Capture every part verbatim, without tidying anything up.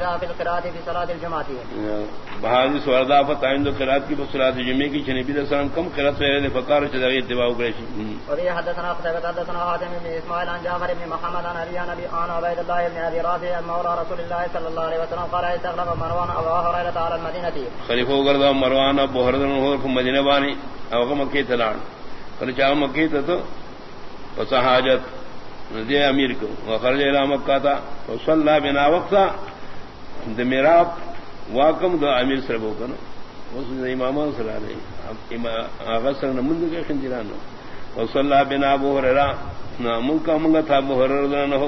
جاء في القراءة في صلاة الجمعة بهذه سورة فتعين القراءة في صلاة الجمعة کی نبی صلی اللہ علیہ وسلم کم قرات ہے فقار چدغی اتباع کرے. وفي حدثنا قتيبة حدثنا حاتم بن اسماعيل عن جعفر بن محمد عن ابي نبي عن عبيد الله بن ابي رافع مولى رسول الله صلى الله عليه وسلم قال استغرب مروان ابو هريرة على المدينة خلیفہ گردا مروان ابو هريرة ہو مدینہ بانی او مکہ تلان پر چا مکہ تو وصحاجت دے امیر کو وخرج الى مکہ تا وصلى بنا وقتا دمیراب واقم دو امیر سره وکنا اس امام صلی اللہ علیہ امام غسر نمند کے خندران وصلى بنا ابو هريرة من کا منگا تھا ابو هريرة نہ ہو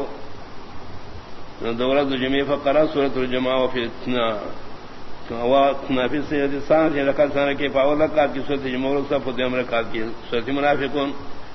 دورت جمعہ فقرا سورۃ الجمعہ وفي اتنا واتنا في سورۃ السان رکعت سان کے پاول رکعت کی سورۃ جمعہ سب فدیم رکعت کی سورۃ منافقون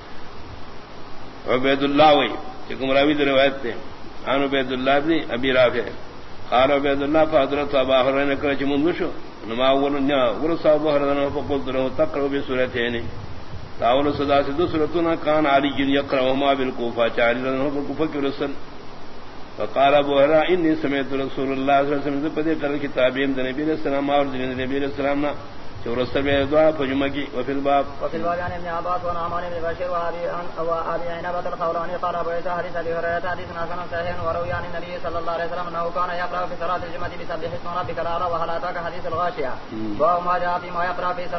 عبید اللہ وی کہ راوی روایت تے ان عبید اللہ بن ابی رافع قال عبید اللہ فحضرت ابا هريرة نے کہ من وشو نما اولنا ورث ابو هريرة فقلت له تقرأ بسورتين تاول صدا سے دو سورتنا کان علی یقرأهما بالکوفہ چارلن بالکوفہ کی رسل فقال ابو هريرة انی سمعت رسول اللہ صلی اللہ علیہ وسلم پدے کر کتابین نبی علیہ السلام اور نبی علیہ السلام نا جو رسل میں دعا فجمع کی وفي الباب وفي الباب عن ابن عباس ونعمان بن بشير وابي ابي عنبة الخولاني قال ابو عيسى حديث ابي هريرة حديث حسن صحيح وروي عن النبي صلى الله عليه وسلم انه كان يقرأ في صلاة الجمعة بسبح اسم ربك الاعلى وهل اتاك حديث الغاشية وما جاء فيما يقرأ في